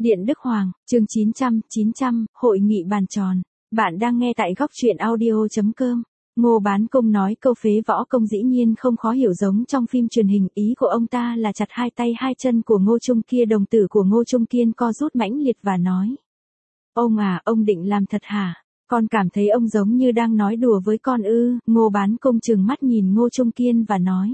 Điện Đức Hoàng, chương 900, Hội nghị bàn tròn. Bạn đang nghe tại góc truyện audio.com. Ngô Bán Công nói câu phế võ công dĩ nhiên không khó hiểu giống trong phim truyền hình, ý của ông ta là chặt hai tay hai chân của Ngô Trung Kia. Đồng tử của Ngô Trung Kiên co rút mãnh liệt và nói. Ông à, ông định làm thật hả? Con cảm thấy ông giống như đang nói đùa với con ư? Ngô Bán Công trừng mắt nhìn Ngô Trung Kiên và nói.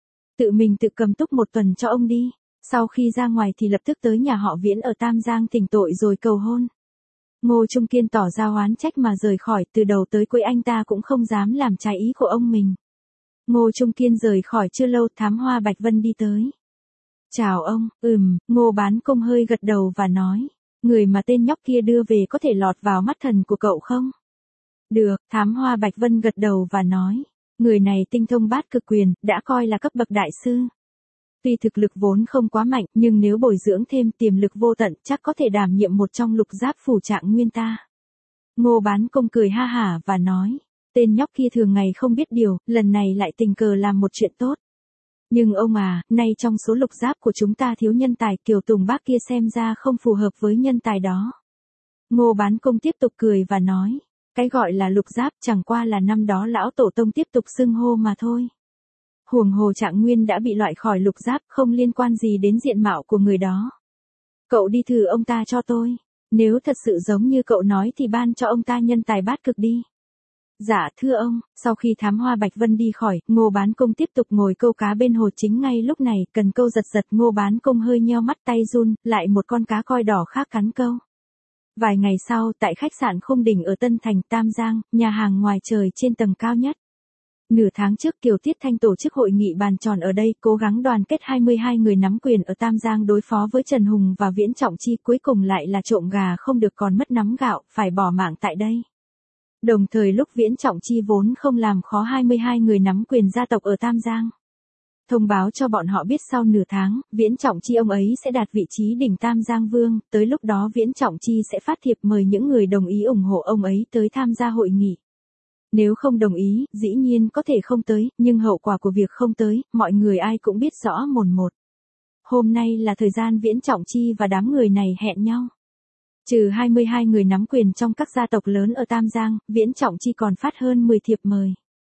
Tự mình tự cầm túc một tuần cho ông đi. Sau khi ra ngoài thì lập tức tới nhà họ Viễn ở Tam Giang thỉnh tội rồi cầu hôn. Ngô Trung Kiên tỏ ra oán trách mà rời khỏi, từ đầu tới cuối anh ta cũng không dám làm trái ý của ông mình. Ngô Trung Kiên rời khỏi chưa lâu, Thám Hoa Bạch Vân đi tới. Chào ông. Ngô Bán Công hơi gật đầu và nói. Người mà tên nhóc kia đưa về có thể lọt vào mắt thần của cậu không? Được, Thám Hoa Bạch Vân gật đầu và nói. Người này tinh thông bát cực quyền, đã coi là cấp bậc đại sư. Tuy thực lực vốn không quá mạnh, nhưng nếu bồi dưỡng thêm tiềm lực vô tận, chắc có thể đảm nhiệm một trong lục giáp phủ trạng nguyên ta. Ngô Bán Công cười ha hả và nói, tên nhóc kia thường ngày không biết điều, lần này lại tình cờ làm một chuyện tốt. Nhưng ông à, nay trong số lục giáp của chúng ta thiếu nhân tài, Kiều Tùng Bác kia xem ra không phù hợp với nhân tài đó. Ngô Bán Công tiếp tục cười và nói, cái gọi là lục giáp chẳng qua là năm đó lão tổ tông tiếp tục xưng hô mà thôi. Huống hồ trạng nguyên đã bị loại khỏi lục giáp, không liên quan gì đến diện mạo của người đó. Cậu đi thử ông ta cho tôi. Nếu thật sự giống như cậu nói thì ban cho ông ta nhân tài bát cực đi. Dạ thưa ông. Sau khi Thám Hoa Bạch Vân đi khỏi, Ngô Bán Công tiếp tục ngồi câu cá bên hồ. Chính ngay lúc này, cần câu giật giật, Ngô Bán Công hơi nheo mắt, tay run, lại một con cá coi đỏ khác cắn câu. Vài ngày sau, tại khách sạn Khung Đỉnh ở Tân Thành, Tam Giang, nhà hàng ngoài trời trên tầng cao nhất. Nửa tháng trước Kiều Tiết Thanh tổ chức hội nghị bàn tròn ở đây, cố gắng đoàn kết 22 người nắm quyền ở Tam Giang đối phó với Trần Hùng và Viễn Trọng Chi, cuối cùng lại là trộm gà không được còn mất nắm gạo, phải bỏ mạng tại đây. Đồng thời lúc Viễn Trọng Chi vốn không làm khó 22 người nắm quyền gia tộc ở Tam Giang. Thông báo cho bọn họ biết sau nửa tháng, Viễn Trọng Chi ông ấy sẽ đạt vị trí đỉnh Tam Giang Vương, tới lúc đó Viễn Trọng Chi sẽ phát thiệp mời những người đồng ý ủng hộ ông ấy tới tham gia hội nghị. Nếu không đồng ý, dĩ nhiên có thể không tới, nhưng hậu quả của việc không tới, mọi người ai cũng biết rõ mồn một. Hôm nay là thời gian Viễn Trọng Chi và đám người này hẹn nhau. Trừ 22 người nắm quyền trong các gia tộc lớn ở Tam Giang, Viễn Trọng Chi còn phát hơn 10 thiệp mời.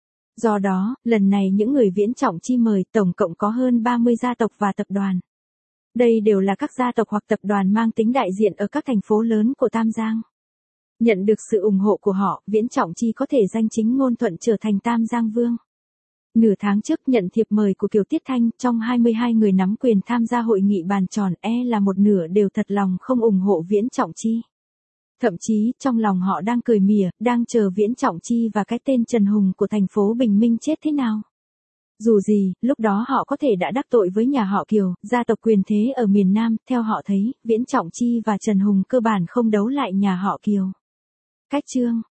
Do đó, lần này những người Viễn Trọng Chi mời tổng cộng có hơn 30 gia tộc và tập đoàn. Đây đều là các gia tộc hoặc tập đoàn mang tính đại diện ở các thành phố lớn của Tam Giang. Nhận được sự ủng hộ của họ, Viễn Trọng Chi có thể danh chính ngôn thuận trở thành Tam Giang Vương. Nửa tháng trước nhận thiệp mời của Kiều Tiết Thanh, trong 22 người nắm quyền tham gia hội nghị bàn tròn, là một nửa đều thật lòng không ủng hộ Viễn Trọng Chi. Thậm chí, trong lòng họ đang cười mỉa, đang chờ Viễn Trọng Chi và cái tên Trần Hùng của thành phố Bình Minh chết thế nào. Dù gì, lúc đó họ có thể đã đắc tội với nhà họ Kiều, gia tộc quyền thế ở miền Nam, theo họ thấy, Viễn Trọng Chi và Trần Hùng cơ bản không đấu lại nhà họ Kiều. Cách chương